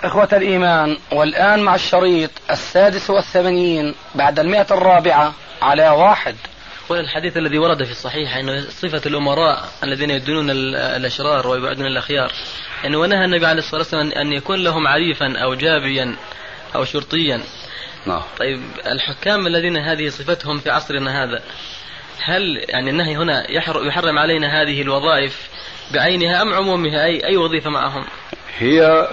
إخوة الإيمان، والآن مع الشريط 86 بعد 104 على 1. والحديث الذي ورد في الصحيح أنه صفة الأمراء الذين يدونون الأشرار ويبعدون الأخيار، أنه ونهى النبي عليه الصلاة والسلام أن يكون لهم عريفا أو جابيا أو شرطيا. طيب الحكام الذين هذه صفتهم في عصرنا هذا، هل يعني النهي هنا يحرم علينا هذه الوظائف بعينها أم عمومها؟ أي وظيفة معهم؟ هي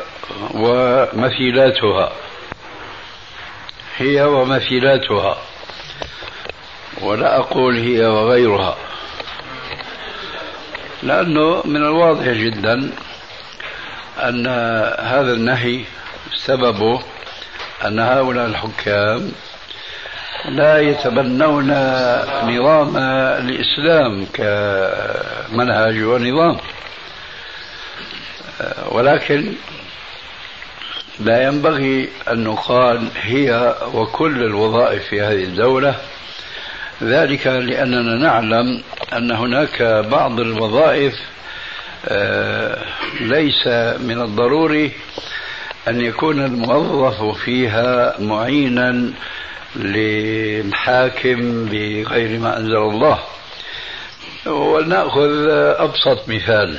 ومثيلاتها، ولا أقول هي وغيرها، لأنه من الواضح جدا أن هذا النهي سببه أن هؤلاء الحكام لا يتبنون نظام الإسلام كمنهج ونظام، ولكن لا ينبغي أن نقال هي وكل الوظائف في هذه الدولة، ذلك لأننا نعلم أن هناك بعض الوظائف ليس من الضروري أن يكون الموظف فيها معينا للحاكم بغير ما أنزل الله. ولنأخذ أبسط مثال،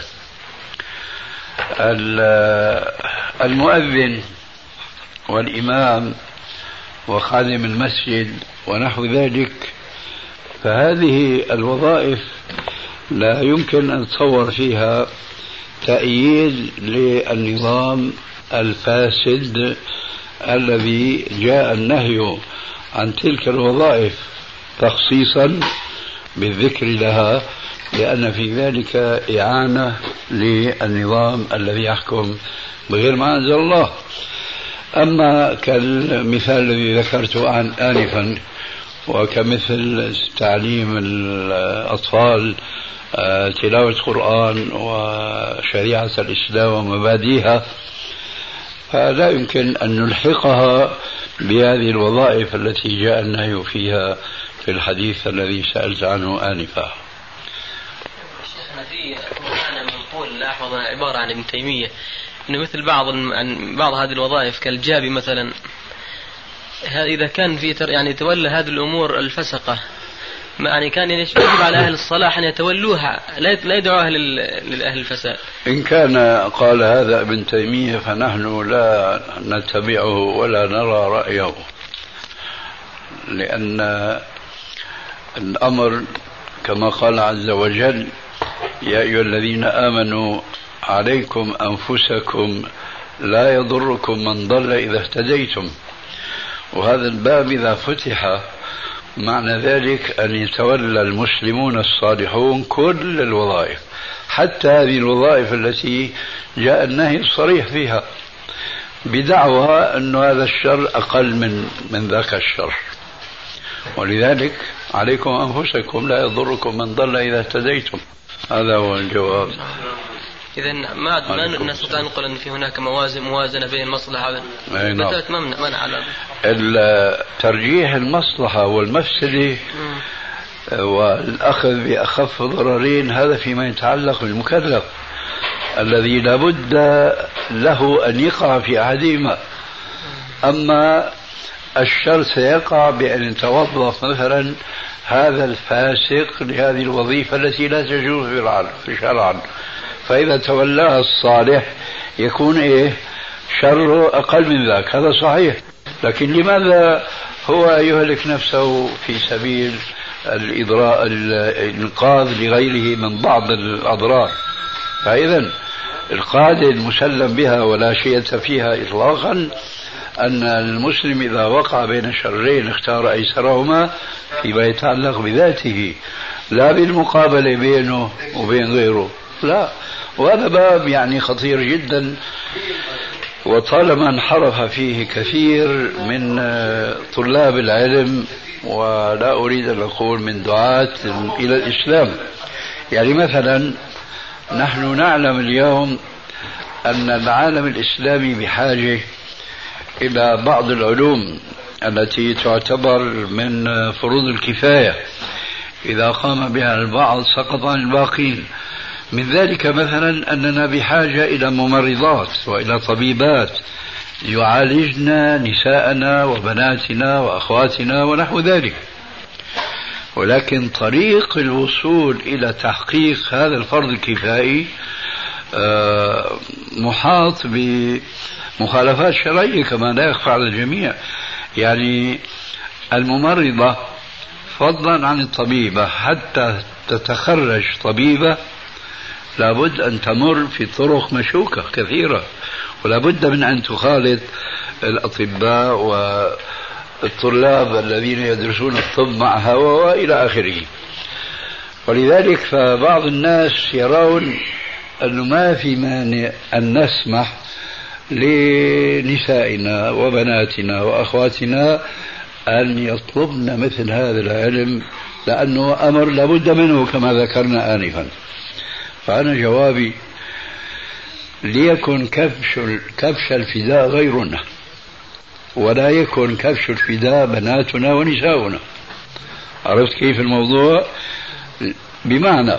المؤذن والإمام وخادم المسجد ونحو ذلك، فهذه الوظائف لا يمكن أن تصور فيها تأييد للنظام الفاسد الذي جاء النهي عن تلك الوظائف تخصيصا بالذكر لها، لأن في ذلك إعانة للنظام الذي يحكم بغير ما أنزل الله. أما كالمثال الذي ذكرته آنفا، وكمثل تعليم الأطفال تلاوة القرآن وشريعة الإسلام ومبادئها، فلا يمكن أن نلحقها بهذه الوظائف التي جاء النهي فيها في الحديث الذي سألت عنه آنفا. شيخنا في معنى منقول لاحظ عبارة عن ابن تيمية إنه مثل بعض هذه الوظائف كالجابي مثلا، إذا كان في يعني تولى هذه الأمور الفسقة، يعني كان يجب على أهل الصلاح أن يتولوها، لا يدعوها للأهل الفساد. إن كان قال هذا ابن تيمية فنحن لا نتبعه ولا نرى رأيه، لأن الأمر كما قال عز وجل: يا أيها الذين آمنوا عليكم أنفسكم لا يضركم من ضل إذا اهتديتم. وهذا الباب إذا فتح معنى ذلك أن يتولى المسلمون الصالحون كل الوظائف، حتى هذه الوظائف التي جاء النهي الصريح فيها، بدعوى أن هذا الشر أقل من ذاك الشر. ولذلك عليكم أنفسكم لا يضركم من ضل إذا اهتديتم. هذا هو الجواب. إذن ما نستطيع أن نقول أن في هناك موازنة بين المصلحة ترجيح المصلحة والمفسدة والأخذ بأخف ضررين، هذا فيما يتعلق بالمكلف الذي لابد له أن يقع في أحدهما. أما الشر سيقع بأن يتوظف مثلا هذا الفاسق لهذه الوظيفة التي لا تجوز في شرعا، فإذا تولاها الصالح يكون شر أقل من ذاك. هذا صحيح، لكن لماذا هو يهلك نفسه في سبيل الإنقاذ لغيره من بعض الأضرار؟ فإذا القاعدة المسلم بها ولا شيء فيها إطلاقا أن المسلم إذا وقع بين شرين اختار أيسرهما فيما يتعلق بذاته، لا بالمقابلة بينه وبين غيره، لا. وهذا باب يعني خطير جدا، وطالما انحرف فيه كثير من طلاب العلم، ولا أريد أن أقول من دعاة إلى الإسلام. يعني مثلا نحن نعلم اليوم أن العالم الإسلامي بحاجة إلى بعض العلوم التي تعتبر من فروض الكفاية، إذا قام بها البعض سقط عن الباقين. من ذلك مثلا أننا بحاجة إلى ممرضات وإلى طبيبات يعالجن نساءنا وبناتنا وأخواتنا ونحو ذلك. ولكن طريق الوصول إلى تحقيق هذا الفرض الكفائي محاط بمخالفات شرعية كما لا يخفى على الجميع. يعني الممرضة فضلا عن الطبيبة حتى تتخرج طبيبة لابد أن تمر في طرق مشوكة كثيرة، ولا بد من أن تخالط الأطباء والطلاب الذين يدرسون الطب معها وإلى آخره. ولذلك فبعض الناس يرون أنه ما في مانع أن نسمح لنسائنا وبناتنا وأخواتنا أن يطلبن مثل هذا العلم، لأنه أمر لابد منه كما ذكرنا آنفا. فأنا جوابي ليكن كبش الفداء غيرنا، ولا يكن كبش الفداء بناتنا ونساؤنا. عرفت كيف الموضوع؟ بمعنى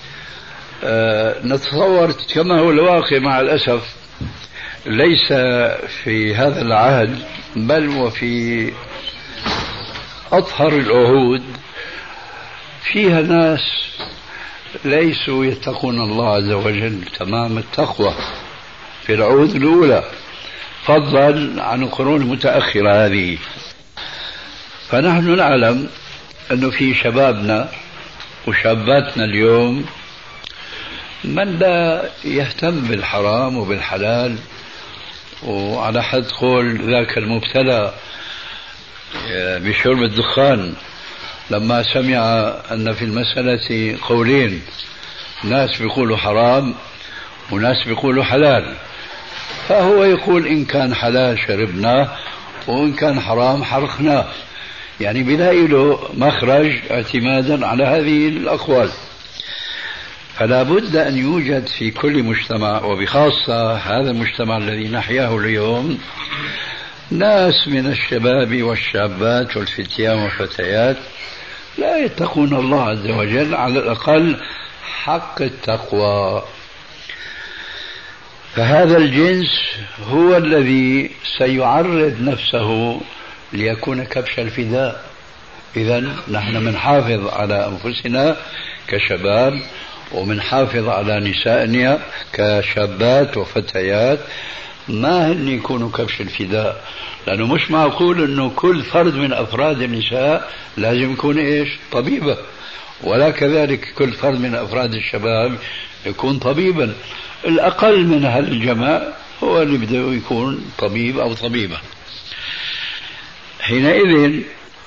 نتصور كما هو الواقع مع الأسف ليس في هذا العهد بل وفي أطهر العهود فيها ناس ليسوا يتقون الله عز وجل تمام التقوى في العهود الأولى فضلا عن القرون المتأخرة هذه. فنحن نعلم أنه في شبابنا وشاباتنا اليوم من لا يهتم بالحرام وبالحلال، وعلى حد قول ذاك المبتلى بشرب الدخان لما سمع أن في المسألة قولين، ناس بيقولوا حرام وناس بيقولوا حلال، فهو يقول إن كان حلال شربناه وإن كان حرام حرقناه، يعني بلاقي له مخرج اعتمادا على هذه الأقوال. فلا بد أن يوجد في كل مجتمع وبخاصة هذا المجتمع الذي نحياه اليوم ناس من الشباب والشابات والفتيان والفتيات لا يتقون الله عز وجل على الأقل حق التقوى. فهذا الجنس هو الذي سيعرض نفسه ليكون كبش الفداء. إذن نحن منحافظ على أنفسنا كشباب ومنحافظ على نسائنا كشابات وفتيات ما هن يكونوا كبش الفداء، لأنه مش معقول أنه كل فرد من أفراد النساء لازم يكون إيش طبيبة، ولا كذلك كل فرد من أفراد الشباب يكون طبيبا. الأقل من هالجماع هو اللي بده يكون طبيب أو طبيبة. حينئذ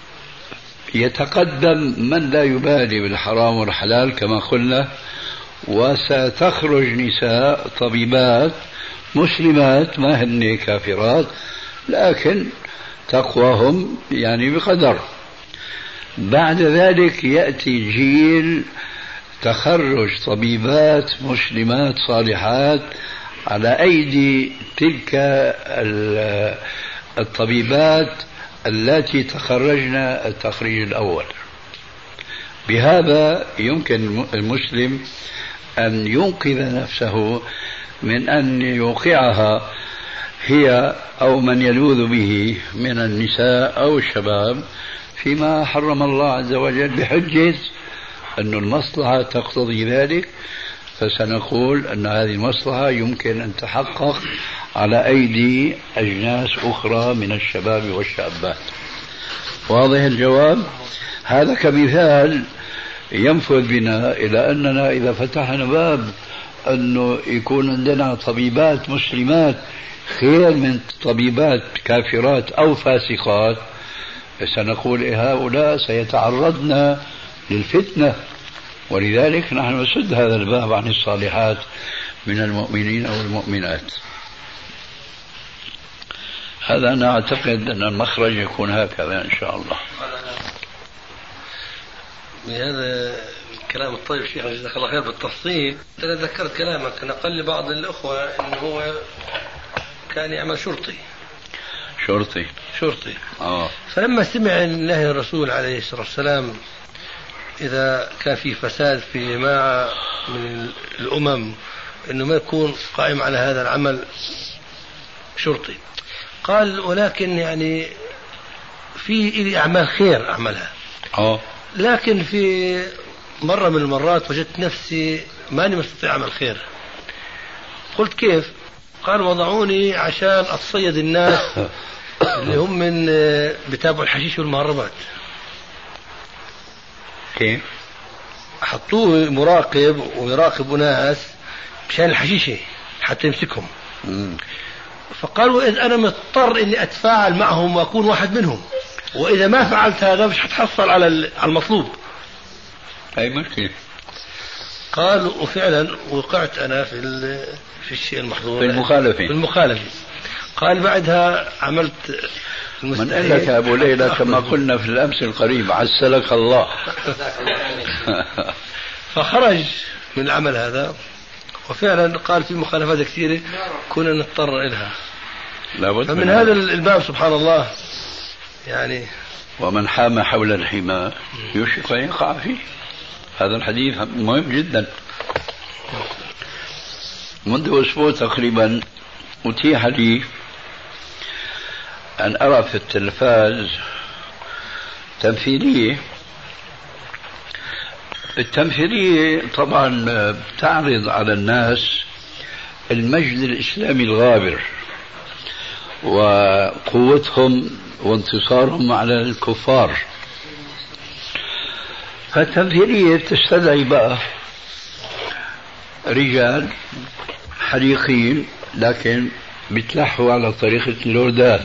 يتقدم من لا يبالي بالحرام والحلال كما قلنا، وستخرج نساء طبيبات مسلمات ما هن كافرات لكن تقواهم يعني بقدر. بعد ذلك يأتي جيل تخرج طبيبات مسلمات صالحات على أيدي تلك الطبيبات التي تخرجن التخريج الأول. بهذا يمكن المسلم أن ينقذ نفسه من أن يوقعها هي أو من يلوذ به من النساء أو الشباب فيما حرم الله عز وجل بحجة أن المصلحة تقتضي ذلك، فسنقول أن هذه المصلحة يمكن أن تحقق على أيدي أجناس أخرى من الشباب والشابات. واضح الجواب؟ هذا كمثال ينفذ بنا إلى أننا إذا فتحنا باب أنه يكون عندنا طبيبات مسلمات خير من طبيبات كافرات أو فاسقات، سنقول هؤلاء سيتعرضن للفتنة، ولذلك نحن نسد هذا الباب عن الصالحات من المؤمنين أو المؤمنات. هذا أنا أعتقد أن المخرج يكون هكذا إن شاء الله. بهذا الكلام الطيب شيخ جزاك الله خير بالتفصيل. أنا ذكرت كلامك أنا قال لي بعض الأخوة أنه هو كان يعمل شرطي فلما سمع الله الرسول عليه الصلاة والسلام إذا كان في فساد في جماعة من الأمم أنه ما يكون قائم على هذا العمل شرطي، قال ولكن يعني في إلي أعمال خير أعملها، لكن في مرة من المرات وجدت نفسي ماني مستطيع أعمل خير. قلت كيف؟ قال وضعوني عشان أتصيد الناس اللي هم من بتابعوا الحشيش والمهربات. كيف؟ حطوه مراقب ويراقب ناس مشان الحشيشة حتى يمسكهم. فقالوا إذا أنا مضطر إني أتفاعل معهم وأكون واحد منهم، وإذا ما فعلت هذا مش حتحصل على المطلوب. أي مشكلة. قال وفعلا وقعت أنا في الشيء المحظور، في المخالفة. قال بعدها عملت من قال لك أبو ليلى كما قلنا في الأمس القريب عسلك الله. فخرج من العمل هذا، وفعلا قال في مخالفات كثيرة كنا نضطر إلها. فمن هذا الباب سبحان الله يعني ومن حام حول الحمى يوشك أن يقع فيه. هذا الحديث مهم جدا. منذ أسبوع تقريبا أتيح لي أن أرى في التلفاز تمثيلية. التمثيلية طبعا تعرض على الناس المجد الإسلامي الغابر وقوتهم وانتصارهم على الكفار. فالتمثيلية تستدعي بقى رجال حريقين لكن بيتلحوا على طريقة اللوردات.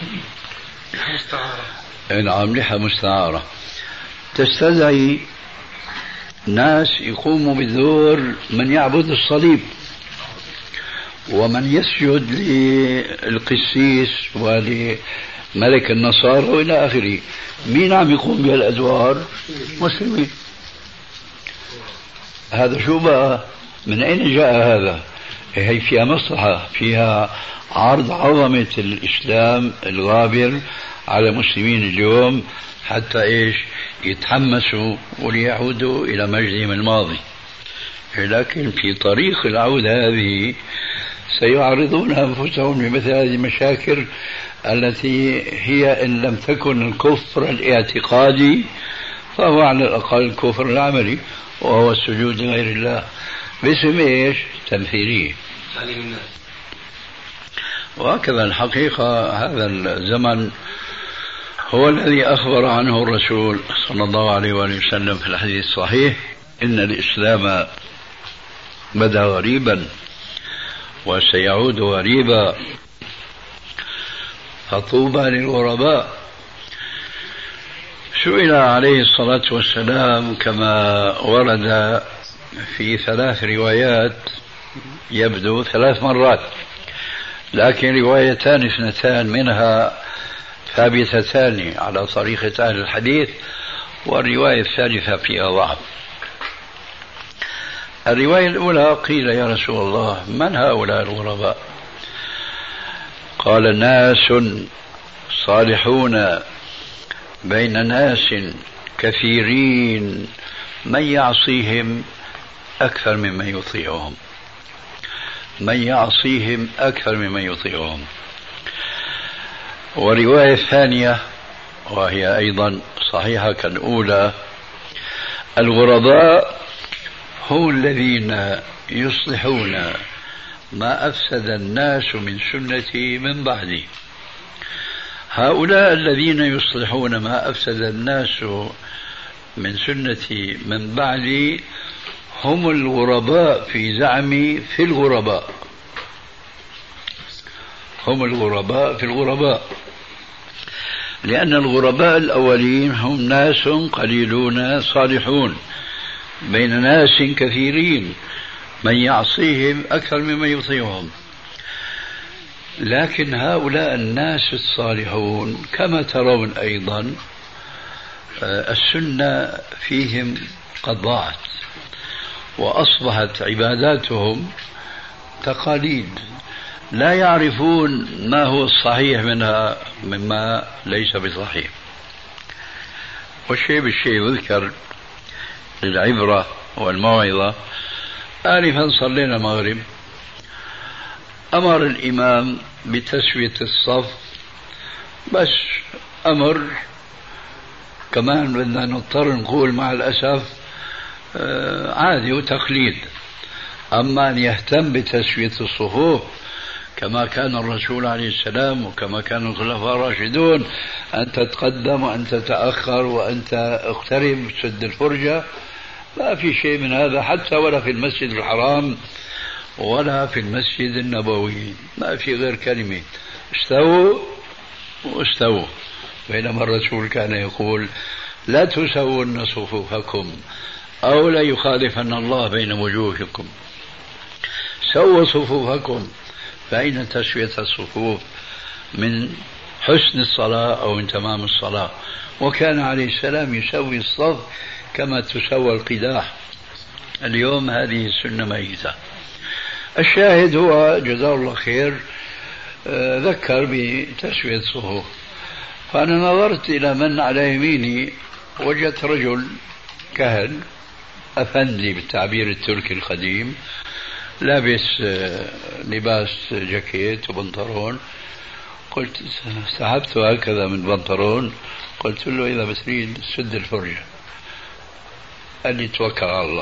نعم، لحى مستعارة. تستدعي ناس يقوموا بدور من يعبد الصليب ومن يسجد للقسيس ولملك النصارى وإلى آخره. مين عم يقوم بهالأدوار؟ مسلمين. هذا شو بقى؟ من أين جاء هذا؟ هي فيها مصلحة، فيها عرض عظمة الإسلام الغابر على المسلمين اليوم حتى إيش؟ يتحمسوا وليعودوا إلى مجدهم الماضي. لكن في طريق العودة هذه سيعرضون أنفسهم لمثل هذه المشاكل التي هي إن لم تكن الكفر الاعتقادي فهو على الأقل الكفر العملي، وهو السجود لغير الله باسم إيش؟ تمثيلية. وهكذا الحقيقة هذا الزمن هو الذي أخبر عنه الرسول صلى الله عليه وآله وسلم في الحديث الصحيح: إن الإسلام بدأ غريبا وسيعود غريبا فطوبى للغرباء. سئل عليه الصلاة والسلام كما ورد في 3 روايات، يبدو 3 مرات، لكن روايتان 2 منها ثابتتان على طريقة أهل الحديث، والرواية الثالثة فيها ضعف. الرواية الأولى قيل: يا رسول الله من هؤلاء الغرباء؟ قال: ناس صالحون بين ناس كثيرين من يعصيهم أكثر ممن يطيعهم. من يعصيهم أكثر ممن يطيعهم. ورواية ثانية وهي أيضا صحيحة كالأولى: الغرباء هم الذين يصلحون ما أفسد الناس من سنتي من بعدي. هؤلاء الذين يصلحون ما أفسد الناس من سنتي من بعدي هم الغرباء في زعمي في الغرباء. هم الغرباء في الغرباء، لأن الغرباء الأولين هم ناس قليلون صالحون بين ناس كثيرين من يعصيهم أكثر ممن يطيعهم. لكن هؤلاء الناس الصالحون كما ترون أيضا السنة فيهم قد ضاعت، وأصبحت عباداتهم تقاليد، لا يعرفون ما هو الصحيح منها مما ليس بصحيح. والشيء بالشيء يذكر للعبرة والموعظة. آنفا صلينا المغرب، أمر الإمام بتسوية الصف، بس أمر كمان بدنا نضطر نقول مع الأسف عادي وتقليد. أما أن يهتم بتسوية الصفوف كما كان الرسول عليه السلام وكما كان الخلفاء الراشدون، أن تتقدم وأن تتأخر وأن تقترب سد الفرجة، لا في شيء من هذا، حتى ولا في المسجد الحرام ولا في المسجد النبوي، ما في غير كلمة استووا واستووا. بينما الرسول كان يقول لا تسوون صفوفكم أو لا يخالفن الله بين وجوهكم، سووا صفوفكم، فإن تسوية الصفوف من حسن الصلاة أو من تمام الصلاة. وكان عليه السلام يسوي الصف كما تسوى القداح. اليوم هذه السنة ميتة. الشاهد هو جزاه الله خير ذكر بتسوية الصفوف. فأنا نظرت إلى من على يميني، وجدت رجل كهل أفندي بالتعبير التركي القديم، لابس لباس جاكيت وبنطلون. قلت سحبت هكذا من بنطلون، قلت له إذا بتريد سد الفرجة. قال لي توكل على الله.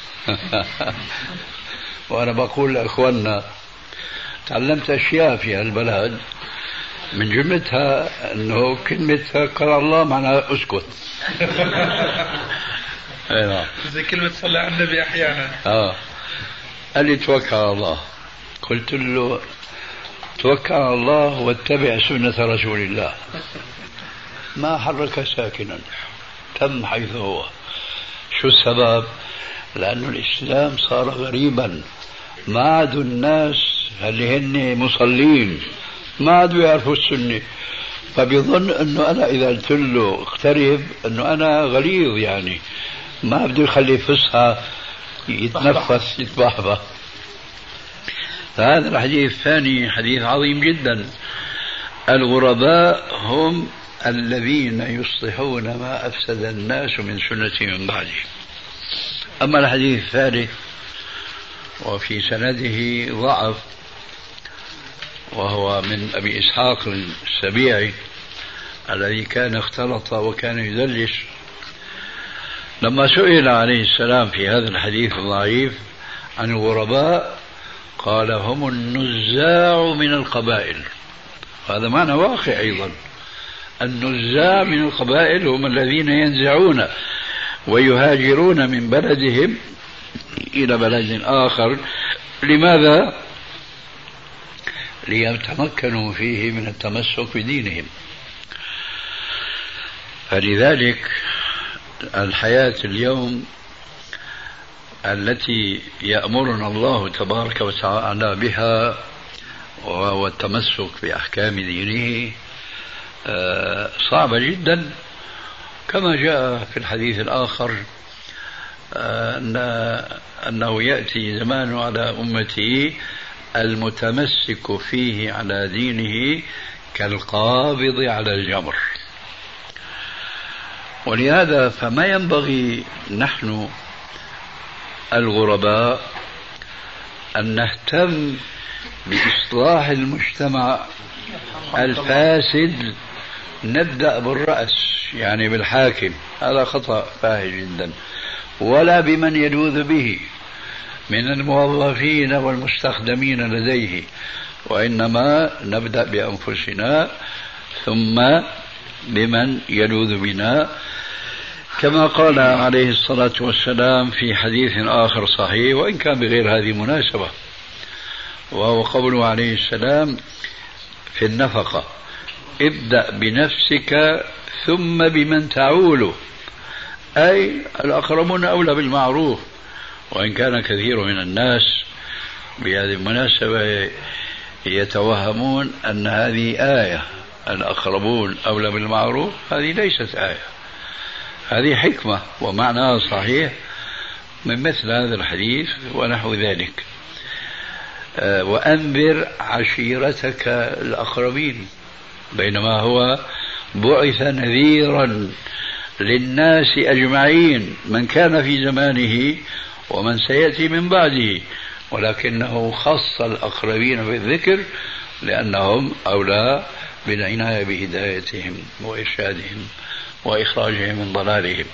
وأنا بقول لأخواننا تعلمت أشياء في هالبلد، من جملتها أنه كلمة توكل على الله معناها أسكت. زي كلمة صلى على النبي أحيانا. قال لي توكل على الله. قلت له توكل على الله واتبع سنة رسول الله. ما حرك ساكنا، تم حيث هو. شو السبب؟ لأن الإسلام صار غريبا، ما عادوا الناس اللي هن مصلين ما عادوا يعرفوا السنة، فبيظن أنه أنا إذا قلت له اقترب أنه أنا غليظ، يعني ما بده يخلي فسحة يتنفس يتبحبح. فهذا الحديث الثاني حديث عظيم جدا. الغرباء هم الذين يصلحون ما أفسد الناس من سنة من بعده. أما الحديث الثالث وفي سنده ضعف، وهو من أبي إسحاق السبيعي الذي كان اختلط وكان يدلس. لما سئل عليه السلام في هذا الحديث الضعيف عن الغرباء قال هم النزاع من القبائل. هذا معنى واقع أيضا. النزاع من القبائل هم الذين ينزعون ويهاجرون من بلدهم إلى بلد آخر. لماذا؟ ليتمكنوا فيه من التمسك بدينهم. فلذلك الحياة اليوم التي يأمرنا الله تبارك وتعالى بها وهو التمسك بأحكام دينه صعبة جدا، كما جاء في الحديث الآخر أنه يأتي زمان على أمته المتمسك فيه على دينه كالقابض على الجمر. ولهذا فما ينبغي نحن الغرباء أن نهتم بإصلاح المجتمع الفاسد، نبدأ بالرأس يعني بالحاكم، هذا خطأ فاحش جدا، ولا بمن يلوذ به من الموظفين والمستخدمين لديه، وإنما نبدأ بأنفسنا ثم بمن يلوذ بنا، كما قال عليه الصلاة والسلام في حديث آخر صحيح وإن كان بغير هذه المناسبة، وهو قوله عليه السلام في النفقة: ابدأ بنفسك ثم بمن تعول، أي الأقربون أولى بالمعروف. وإن كان كثير من الناس بهذه المناسبة يتوهمون أن هذه آية، الأقربون أولى بالمعروف، هذه ليست آية، هذه حكمة ومعناها صحيح من مثل هذا الحديث ونحو ذلك. وأنذر عشيرتك الأقربين، بينما هو بعث نذيرا للناس أجمعين، من كان في زمانه ومن سيأتي من بعده، ولكنه خص الأقربين بالذكر لأنهم أولى بالعناية بهدايتهم وإرشادهم وإخراجهم من ضلالهم.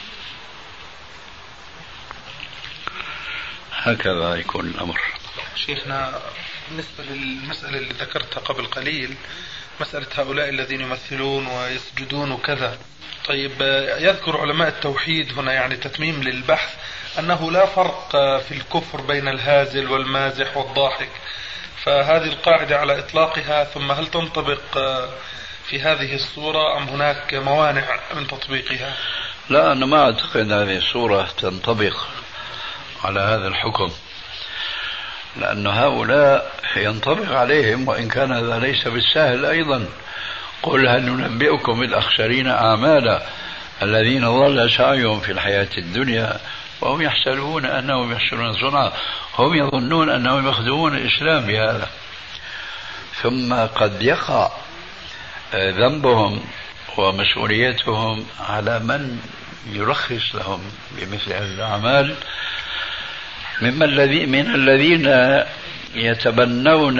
هكذا يكون الأمر. شيخنا، بالنسبة للمسألة اللي ذكرتها قبل قليل، مسألة هؤلاء الذين يمثلون ويسجدون وكذا، طيب يذكر علماء التوحيد هنا يعني تتميم للبحث أنه لا فرق في الكفر بين الهازل والمازح والضاحك، فهذه القاعدة على إطلاقها، ثم هل تنطبق في هذه الصورة أم هناك موانع من تطبيقها؟ لا، أنا ما أعتقد هذه الصورة تنطبق على هذا الحكم، لأن هؤلاء ينطبق عليهم وإن كان هذا ليس بالسهل أيضا. قل هل ننبئكم بالأخسرين أعمالا الذين ضل سعيهم في الحياة الدنيا وهم يحسبون أنهم يحسنون صنعا، هم يظنون أنهم يخدمون الإسلام بهذا. ثم قد يقع ذنبهم ومسؤوليتهم على من يرخص لهم بمثل هذه الأعمال من الذين يتبنون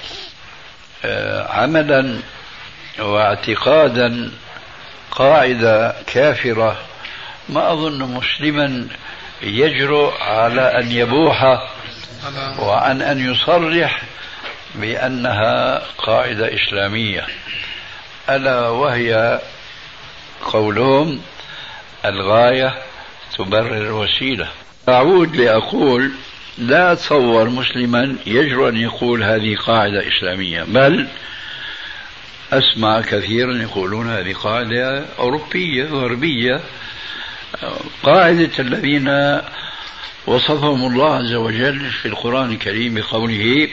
عملا واعتقادا قاعدة كافرة. ما أظن مسلما يجرؤ على أن يبوح وعن أن يصرح بأنها قاعدة إسلامية، ألا وهي قولهم الغاية تبرر الوسيلة. أعود لأقول لا أتصور مسلما يجرؤ أن يقول هذه قاعدة إسلامية، بل أسمع كثيرا يقولون هذه قاعدة أوروبية غربية، قاعدة الذين وصفهم الله عز وجل في القرآن الكريم بقوله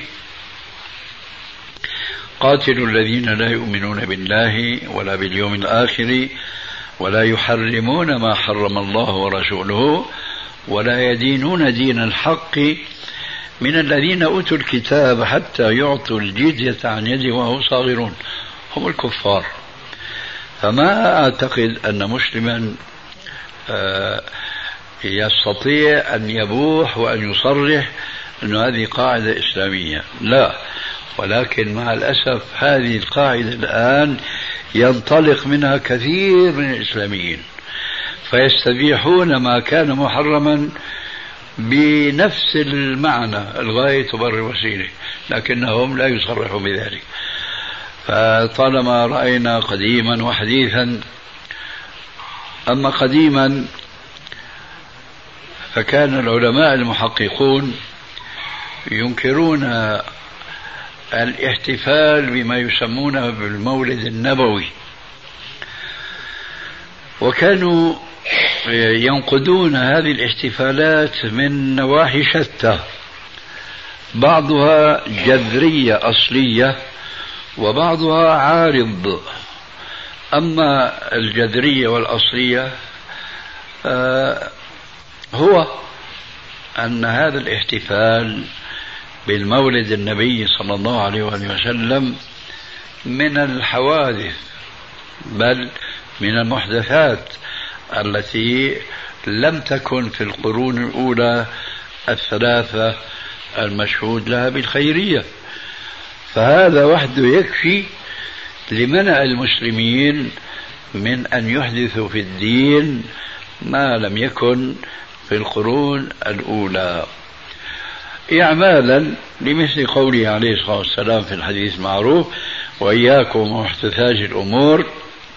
قاتلوا الذين لا يؤمنون بالله ولا باليوم الآخر ولا يحرمون ما حرم الله ورسوله ولا يدينون دين الحق من الذين أوتوا الكتاب حتى يعطوا الجزية عن يد وهم صاغرون، هم الكفار. فما أعتقد أن مسلما يستطيع أن يبوح وأن يصرح أن هذه قاعدة إسلامية، لا. ولكن مع الأسف هذه القاعدة الآن ينطلق منها كثير من الإسلاميين فيستبيحون ما كان محرما بنفس المعنى، الغاية تبرر الوسيلة، لكنهم لا يصرحوا بذلك. فطالما رأينا قديما وحديثا، أما قديما فكان العلماء المحققون ينكرون الاحتفال بما يسمونه بالمولد النبوي، وكانوا ينقدون هذه الاحتفالات من نواحي شتى، بعضها جذرية أصلية وبعضها عارض. أما الجذرية والأصلية هو أن هذا الاحتفال بالمولد النبي صلى الله عليه وسلم من الحوادث بل من المحدثات التي لم تكن في القرون الأولى الثلاثة المشهود لها بالخيرية. فهذا وحده يكفي لمنع المسلمين من أن يحدثوا في الدين ما لم يكن في القرون الأولى، إعمالا لمثل قوله عليه الصلاة والسلام في الحديث المعروف وإياكم ومحدثات الأمور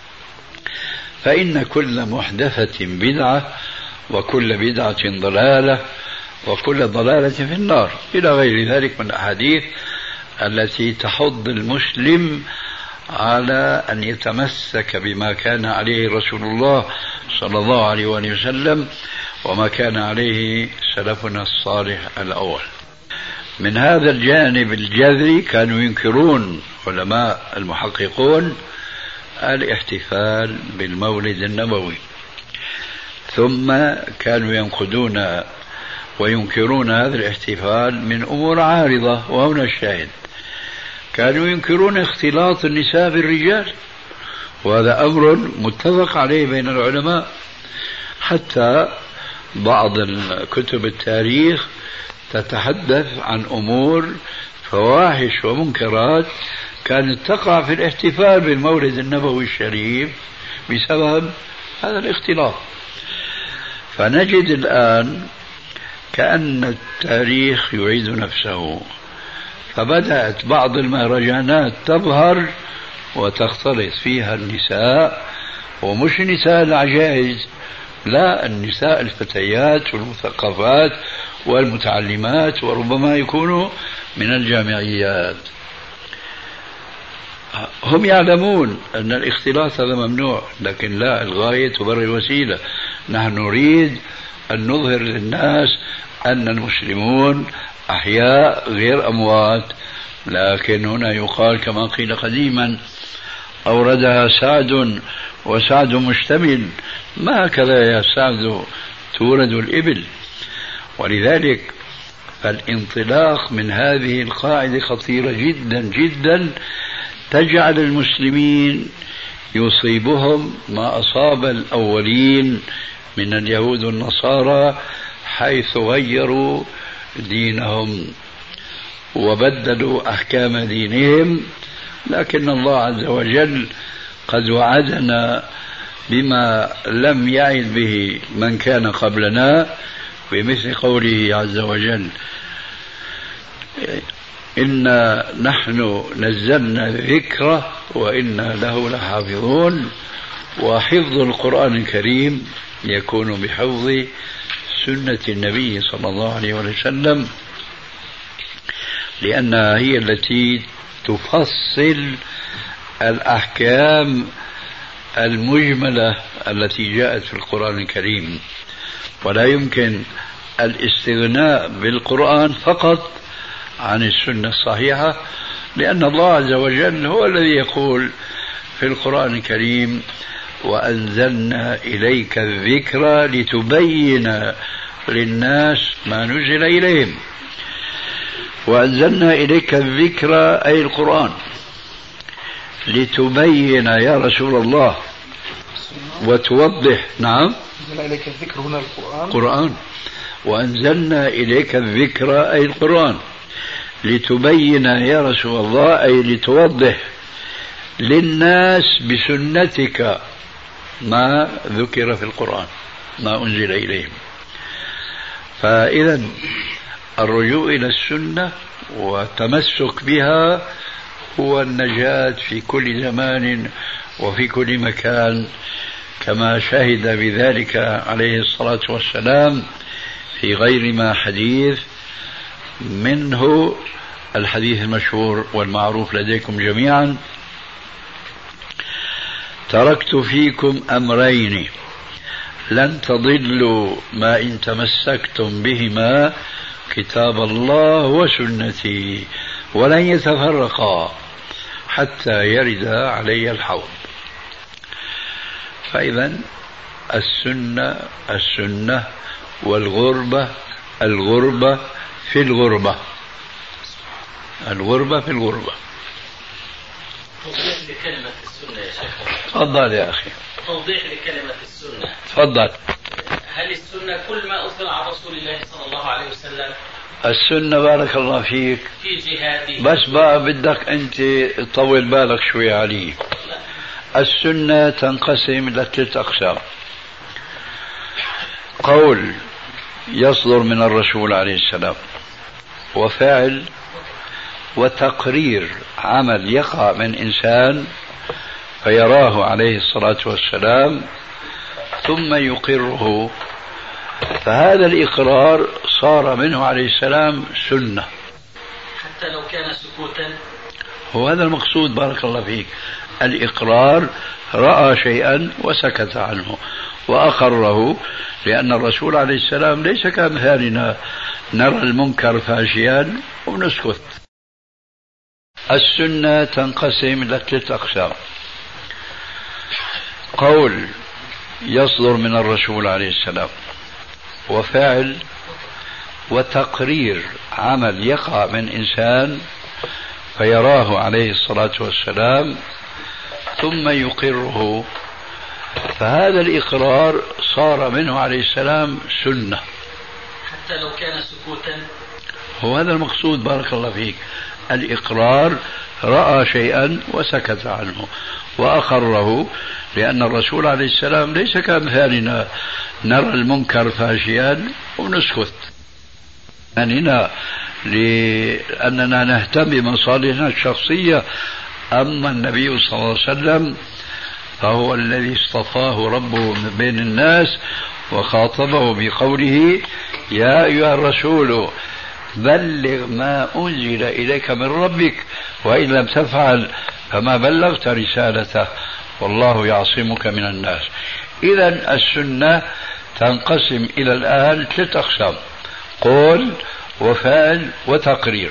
فإن كل محدثة بدعة وكل بدعة ضلالة وكل ضلالة في النار، إلى غير ذلك من الأحاديث التي تحض المسلم على أن يتمسك بما كان عليه رسول الله صلى الله عليه وسلم وما كان عليه سلفنا الصالح الأول. من هذا الجانب الجذري كانوا ينكرون علماء المحققون الاحتفال بالمولد النبوي، ثم كانوا ينقدون وينكرون هذا الاحتفال من أمور عارضة. وهنا الشاهد، كانوا ينكرون اختلاط النساء بالرجال، وهذا أمر متفق عليه بين العلماء، حتى بعض كتب التاريخ تتحدث عن أمور فواحش ومنكرات كانت تقع في الاحتفال بالمولد النبوي الشريف بسبب هذا الاختلاط. فنجد الآن كأن التاريخ يعيد نفسه، فبدأت بعض المهرجانات تظهر وتختلط فيها النساء، ومش نساء العجائز، لا، النساء الفتيات والمثقفات والمتعلمات، وربما يكونوا من الجامعيات. هم يعلمون أن الاختلاط هذا ممنوع، لكن لا، الغاية تبرر الوسيلة. نحن نريد أن نظهر للناس أن المسلمون أحياء غير أموات. لكن هنا يقال كما قيل قديما: أوردها سعد وسعد مشتمل، ما هكذا يا سعد تورد الإبل. ولذلك فالانطلاق من هذه القاعدة خطيرة جدا جدا، تجعل المسلمين يصيبهم ما أصاب الأولين من اليهود والنصارى، حيث غيروا دينهم وبدلوا أحكام دينهم. لكن الله عز وجل قد وعدنا بما لم يعد به من كان قبلنا، بمثل قوله عز وجل: إنا نحن نزلنا الذكر وإنا له لحافظون. وحفظ القرآن الكريم يكون بحفظ سنة النبي صلى الله عليه وسلم، لأنها هي التي تفصل الأحكام المجملة التي جاءت في القرآن الكريم. ولا يمكن الاستغناء بالقرآن فقط عن السنة الصحيحة، لأن الله عز وجل هو الذي يقول في القرآن الكريم: وأنزلنا إليك الذكر لتبين للناس ما نزل إليهم. وأنزلنا إليك الذكر أي القرآن لتبين يا رسول الله وتوضح. نعم، أنزلنا إليك الذكر هنا القرآن. وأنزلنا إليك الذكر أي القرآن لتبين يا رسول الله أي لتوضح للناس بسنتك ما ذكر في القرآن، ما أنزل إليهم. فإذا الرجوع إلى السنة والتمسك بها هو النجاة في كل زمان وفي كل مكان، كما شهد بذلك عليه الصلاة والسلام في غير ما حديث، منه الحديث المشهور والمعروف لديكم جميعا: تركت فيكم أمرين لن تضلوا ما إن تمسكتم بهما، كتاب الله وسنتي، ولن يتفرقا حتى يرد علي الحوض. فإذا السنة والغربة، الغربة في الغربة. توضيح لكلمة السنة يا شيخ. تفضل يا أخي. توضيح لكلمة السنة. تفضل. هل السنة كل ما أثر عن رسول الله صلى الله عليه وسلم؟ السنة بارك الله فيك في جهاده. بس بقى بدك أنت تطول بالك شوي عليه. السنة تنقسم إلى 3 أقسام: قول يصدر من الرسول عليه السلام، وفعل، وتقرير عمل يقع من إنسان فيراه عليه الصلاة والسلام ثم يقره، فهذا الإقرار صار منه عليه السلام سنة حتى لو كان سكوتا. هو هذا المقصود بارك الله فيك. الإقرار رأى شيئا وسكت عنه وأقره، لأن الرسول عليه السلام ليس كأمثالنا نرى المنكر فاشيا ونسكت. السنة تنقسم إلى 3 أقسام: قول يصدر من الرسول عليه السلام، وفعل، وتقرير عمل يقع من إنسان فيراه عليه الصلاة والسلام ثم يقره، فهذا الإقرار صار منه عليه السلام سنة حتى لو كان سكوتا. هو هذا المقصود. بارك الله فيك. الإقرار، رأى شيئا وسكت عنه وأقره، لأن الرسول عليه السلام ليس كأمثالنا نرى المنكر فاشيا ونسكت، أننا لأننا نهتم بمصالحنا الشخصية. أما النبي صلى الله عليه وسلم فهو الذي اصطفاه ربه من بين الناس وخاطبه بقوله: يا أيها الرسول بلغ ما أنزل إليك من ربك وإن لم تفعل فما بلغت رسالته والله يعصمك من الناس. إذا السنة تنقسم إلى الآن 3 أقسام: قول وفعل وتقرير.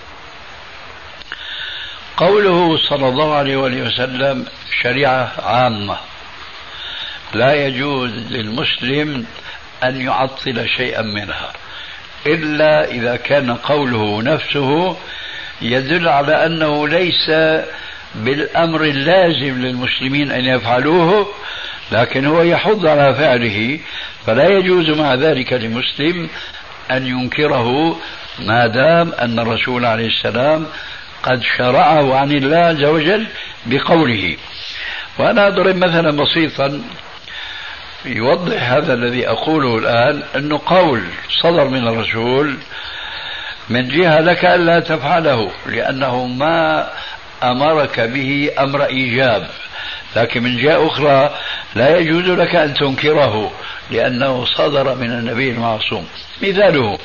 قوله صلى الله عليه وسلم شريعة عامة، لا يجوز للمسلم أن يعطل شيئا منها إلا إذا كان قوله نفسه يدل على أنه ليس بالأمر اللازم للمسلمين أن يفعلوه، لكن هو يحض على فعله، فلا يجوز مع ذلك لمسلم أن ينكره ما دام أن الرسول عليه السلام قد شرعه عن الله عز وجل بقوله. وأنا أضرب مثلا بسيطا يوضح هذا الذي أقوله الآن، أنه قول صدر من الرسول من جهة لك ألا تفعله لأنه ما أمرك به أمر إيجاب، لكن من جهة أخرى لا يجوز لك أن تنكره لأنه صدر من النبي المعصوم. مثاله: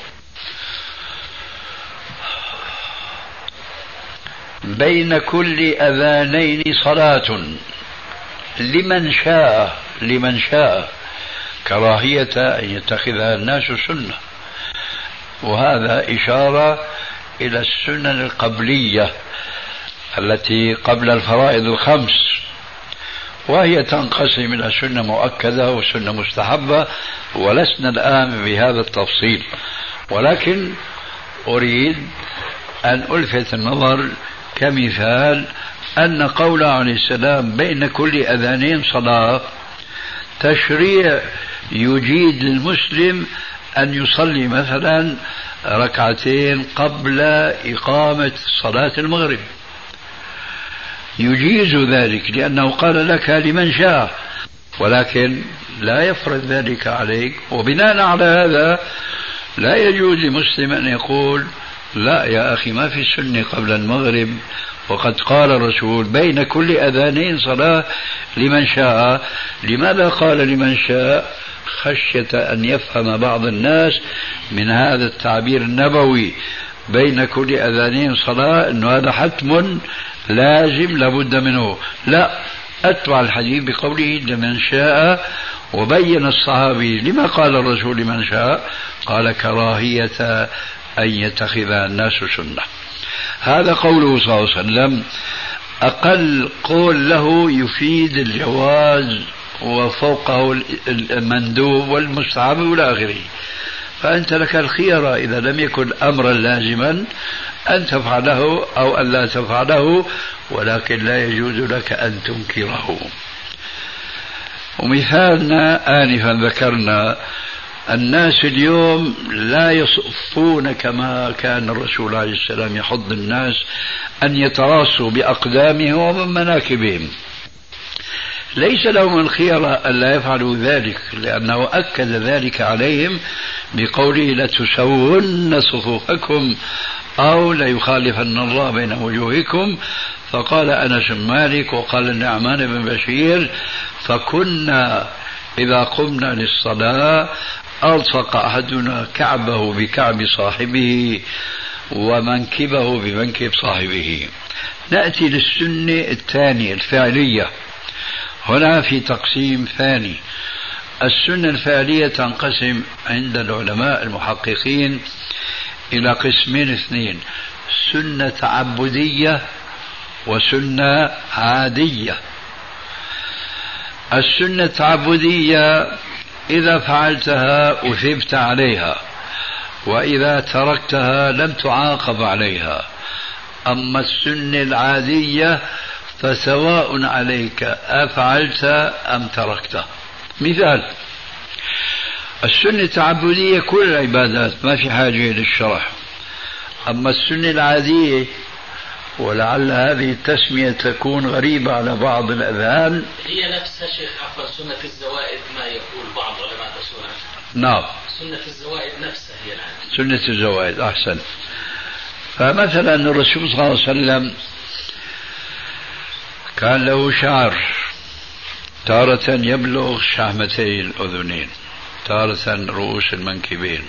بين كل أذانين صلاة لمن شاء كراهية أن يتخذها الناس سنة. وهذا إشارة إلى السنن القبلية التي قبل الفرائض ال5، وهي تنقسم إلى سنة مؤكدة وسنة مستحبة، ولسنا الآن بهذا التفصيل، ولكن أريد أن ألفت النظر كمثال أن قوله عليه السلام بين كل أذانين صلاة تشريع يجيد للمسلم أن يصلي مثلا 2 ركعتين قبل إقامة صلاة المغرب، يجيز ذلك لأنه قال لك لمن شاء، ولكن لا يفرض ذلك عليك. وبناء على هذا لا يجوز لمسلم أن يقول: لا يا أخي، ما في سنة قبل المغرب، وقد قال الرسول بين كل أذانين صلاة لمن شاء. لماذا قال لمن شاء؟ خشية أن يفهم بعض الناس من هذا التعبير النبوي بين كل أذانين صلاة أنه هذا حتم لازم لابد منه. لا، أتبع الحديث بقوله لمن شاء، وبين الصحابي لما قال الرسول لمن شاء، قال كراهية أن يتخذ الناس سنة. هذا قوله صلى الله عليه وسلم. أقل قول له يفيد الجواز وفوقه المندوب والمستحب إلى آخره، فأنت لك الخيار إذا لم يكن أمرا لازما أن تفعله أو أن لا تفعله، ولكن لا يجوز لك أن تنكره. ومثالنا آنفا ذكرنا الناس اليوم لا يصفون كما كان الرسول عليه السلام يحض الناس أن يتراصوا بأقدامهم ومناكبهم. ليس لهم الخيار أن لا يفعلوا ذلك، لأنه أكد ذلك عليهم بقوله لتسون صفوفكم أو ليخالفن الله بين وجوهكم. فقال أنس بن مالك وقال النعمان بن بشير: فكنا إذا قمنا للصلاة ألصق أحدنا كعبه بكعب صاحبه ومنكبه بمنكب صاحبه. نأتي للسنة الثانية الفعلية. هنا في تقسيم ثاني. السنة الفعلية تنقسم عند العلماء المحققين إلى قسمين 2: سنة تعبدية وسنة عادية. السنة التعبدية إذا فعلتها أثبت عليها، وإذا تركتها لم تعاقب عليها. أما السنة العادية فسواء عليك أفعلت أم تركت. مثال: السنة التعبدية كل العبادات ما في حاجة للشرح. أما السنة العادية، ولعل هذه التسمية تكون غريبة على بعض الأذهان، هي نفسها شيخ عفوا سنة الزوائد ما يقول بعض علماء السنة. نعم، سنة الزوائد نفسها هي العادة. سنة الزوائد أحسن. فمثلا الرسول صلى الله عليه وسلم كان له شعر تارة يبلغ شحمتي الأذنين، تارة رؤوس المنكبين.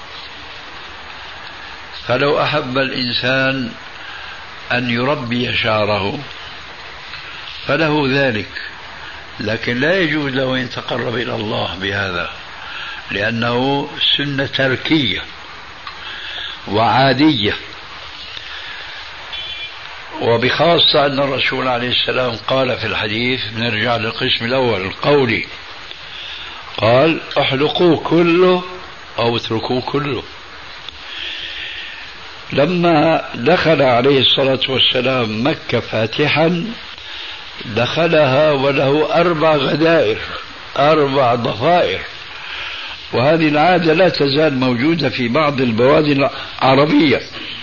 فلو أحب الإنسان أن يربي شعره فله ذلك، لكن لا يجوز له أن يتقرب إلى الله بهذا، لأنه سنة تركية وعادية. وبخاصة أن الرسول عليه السلام قال في الحديث، نرجع للقسم الأول القولي، قال احلقوا كله أو اتركوا كله. لما دخل عليه الصلاة والسلام مكة فاتحا، دخلها وله 4 غدائر، 4 ضفائر، وهذه العادة لا تزال موجودة في بعض البوادي العربية.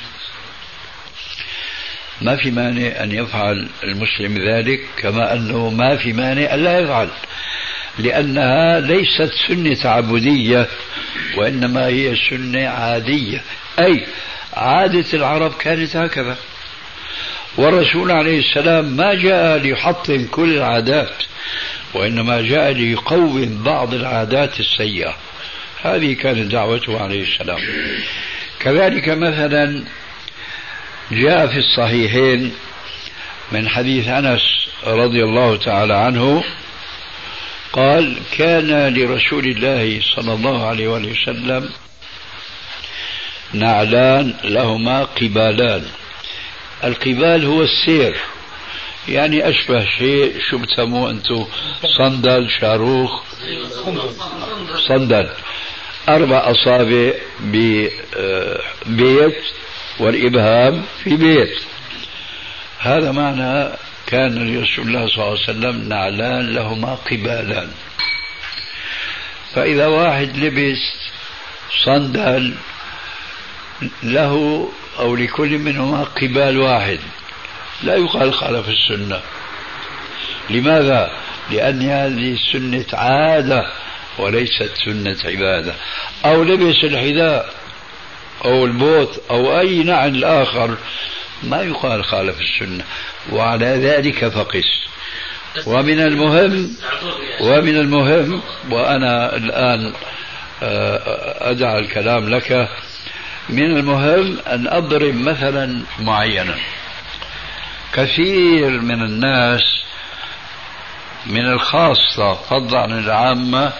ما في مانع أن يفعل المسلم ذلك، كما أنه ما في مانع أن لا يفعل، لأنها ليست سنة تعبدية، وإنما هي سنة عادية، أي عادة العرب كانت هكذا. والرسول عليه السلام ما جاء ليحطم كل العادات، وإنما جاء ليقوم بعض العادات السيئة. هذه كانت دعوته عليه السلام. كذلك مثلا جاء في الصحيحين من حديث أنس رضي الله تعالى عنه قال: كان لرسول الله صلى الله عليه وسلم نعلان لهما قبالان. القبال هو السير، يعني أشبه شيء، شو بتسموه أنتم؟ صندل، شاروخ، صندل، 4 أصابع ببيت والإبهام في بيت. هذا معنى كان لرسول الله صلى الله عليه وسلم نعلان لهما قبالان. فإذا واحد لبس صندل له أو لكل منهما قبال واحد لا يقال خالف السنة. لماذا؟ لأن هذه سنة عادة وليست سنة عبادة. أو لبس الحذاء أو البوت أو أي نعل آخر ما يقال خالف السنة، وعلى ذلك فقس. ومن المهم وأنا الآن أدع الكلام لك، من المهم أن أضرب مثلا معينا. كثير من الناس من الخاصة فضلا عن العامة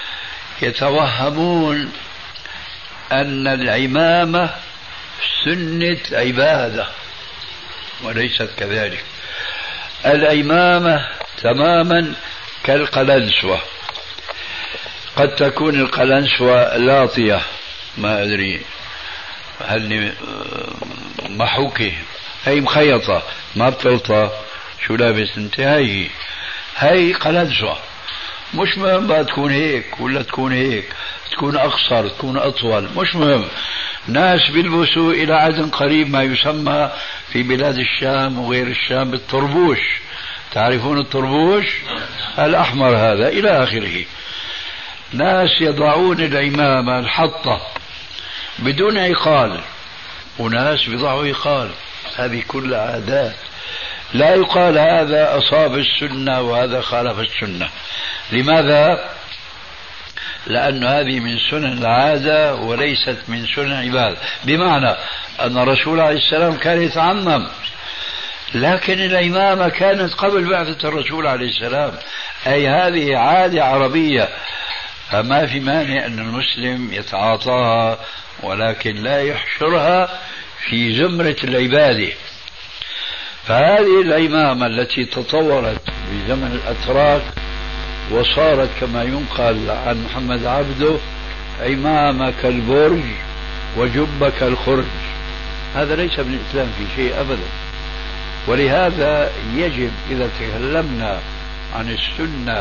يتوهمون أن العمامة سنة عبادة، وليست كذلك. العمامة تماما كالقلنسوة. قد تكون القلنسوة لاطية، ما أدري هل محوكة، هي مخيطة ما بتلطى، شو لابس انت؟ هي قلنسوة. مش مهم بقى تكون هيك ولا تكون هيك، تكون أقصر تكون أطول، مش مهم. ناس بيلبسوا إلى عدن قريب ما يسمى في بلاد الشام وغير الشام بالطربوش. تعرفون الطربوش؟ الأحمر هذا إلى آخره. ناس يضعون العمامة الحطة بدون عقال، وناس بيضعوا عقال. هذه كل عادات، لا يقال هذا أصاب السنة وهذا خالف السنة. لماذا؟ لأن هذه من سنن العادة وليست من سنن العبادة. بمعنى أن الرسول عليه السلام كان يتعمم، لكن العمامة كانت قبل بعثة الرسول عليه السلام، أي هذه عادة عربية، فما في مانع أن المسلم يتعاطاها، ولكن لا يحشرها في زمرة العبادة. فهذه العمامة التي تطورت في زمن الأتراك وصارت كما ينقل عن محمد عبده عمامة كالبرج وجبة كالخرج، هذا ليس من الإسلام في شيء أبدا. ولهذا يجب إذا تكلمنا عن السنة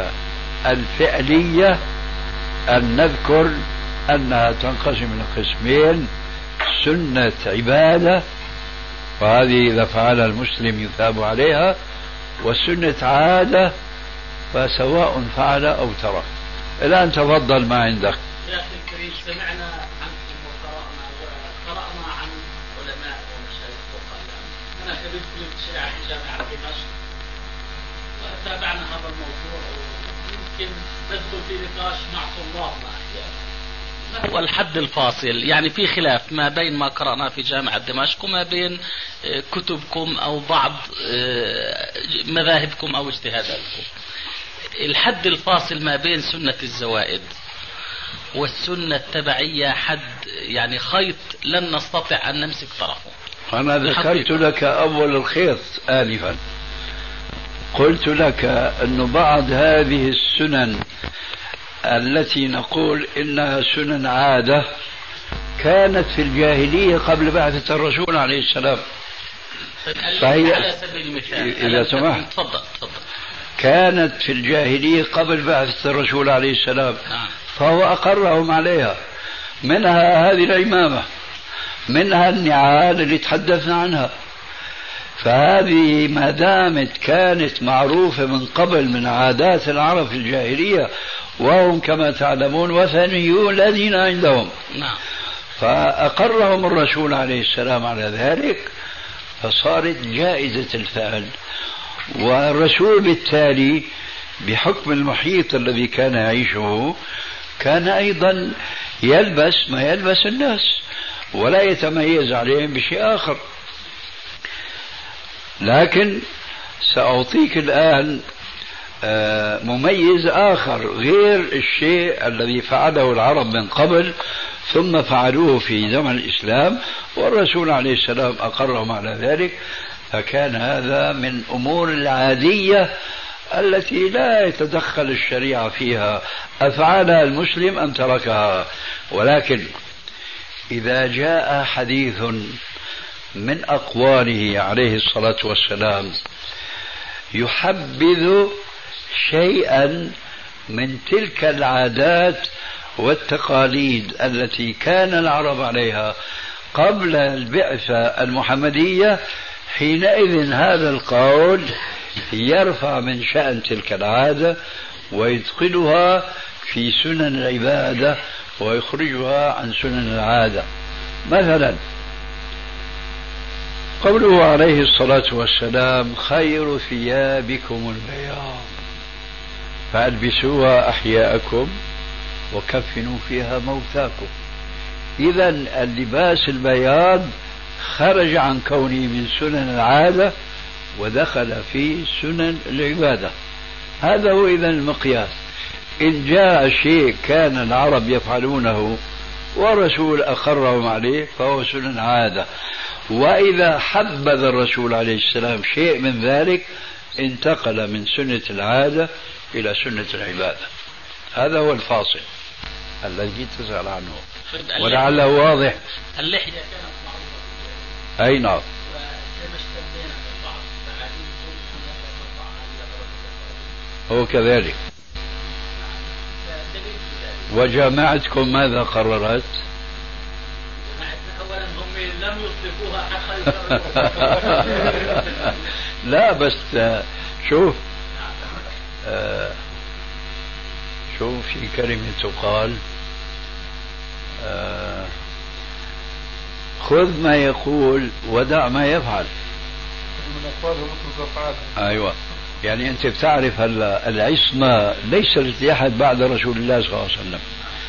الفعلية أن نذكر أنها تنقسم إلى قسمين: سنة عبادة، وهذه إذا فعلها المسلم يثاب عليها، وسنة عادة فسواء فعل أو ترك. الآن تفضل ما عندك. يا أخي الكريم، سمعنا عنكم وقرأنا عن علماء ومشايخ وقال أنا خريج كلية الشريعة في جامعة دمشق، وتابعنا هذا الموضوع ويمكن ندخل في نقاش مع طلابنا أحيانا. ما هو الحد الفاصل؟ يعني في خلاف ما بين ما قرأناه في جامعة دمشق وما بين كتبكم أو بعض مذاهبكم أو اجتهاداتكم. الحد الفاصل ما بين سنة الزوائد والسنة التبعية حد، يعني خيط لن نستطيع أن نمسك طرفه. أنا ذكرت لك أول الخيط آنفا، قلت لك أن بعض هذه السنن التي نقول إنها سنن عادة كانت في الجاهلية قبل بعثة الرسول عليه السلام. فهي على سبيل المثال إذا سمحت، تفضل. كانت في الجاهلية قبل بعثة الرسول عليه السلام، فهو أقرهم عليها. منها هذه العمامة، منها النعال اللي تحدثنا عنها. فهذه ما دامت كانت معروفة من قبل من عادات العرب في الجاهلية، وهم كما تعلمون وثنيون الذين عندهم، فأقرهم الرسول عليه السلام على ذلك، فصارت جائزة الفعل. والرسول بالتالي بحكم المحيط الذي كان يعيشه كان أيضا يلبس ما يلبس الناس ولا يتميز عليهم بشيء آخر. لكن سأعطيك الآن مميز آخر غير الشيء الذي فعله العرب من قبل ثم فعلوه في زمن الإسلام والرسول عليه السلام أقرهم على ذلك. فكان هذا من أمور العادية التي لا يتدخل الشريعة فيها، أفعلها المسلم أم تركها. ولكن إذا جاء حديث من أقواله عليه الصلاة والسلام يحبذ شيئا من تلك العادات والتقاليد التي كان العرب عليها قبل البعثة المحمدية، حينئذ هذا القول يرفع من شأن تلك العادة ويدخلها في سنن العبادة ويخرجها عن سنن العادة. مثلا قوله عليه الصلاة والسلام خير ثيابكم البياض فألبسوها أحياءكم وكفنوا فيها موتاكم. إذا اللباس البياض خرج عن كونه من سنن العادة ودخل في سنن العبادة. هذا هو إذا المقياس. إن جاء شيء كان العرب يفعلونه والرسول أقرهم عليه فهو سنن عادة، وإذا حبذ الرسول عليه السلام شيء من ذلك انتقل من سنة العادة إلى سنة العبادة. هذا هو الفاصل الذي تسأل عنه، ولعله واضح. اللحية كانت معروفة، أي نعم، هو كذلك. وجامعتكم ماذا قررت؟ أولا هم لم يطلقوها حتى لا بس شوف شوف في كلمة تقال خذ ما يقول ودع ما يفعل. من أقواله مثل أفعاله. أيوة، يعني أنت بتعرف هلا العصمة ليست لأحد بعد رسول الله صلى الله عليه وسلم.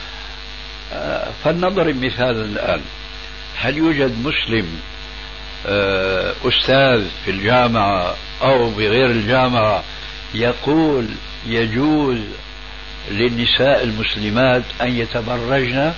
فلنضرب مثالا الآن، هل يوجد مسلم أستاذ في الجامعة أو بغير الجامعة يقول يجوز للنساء المسلمات أن يتبرجن؟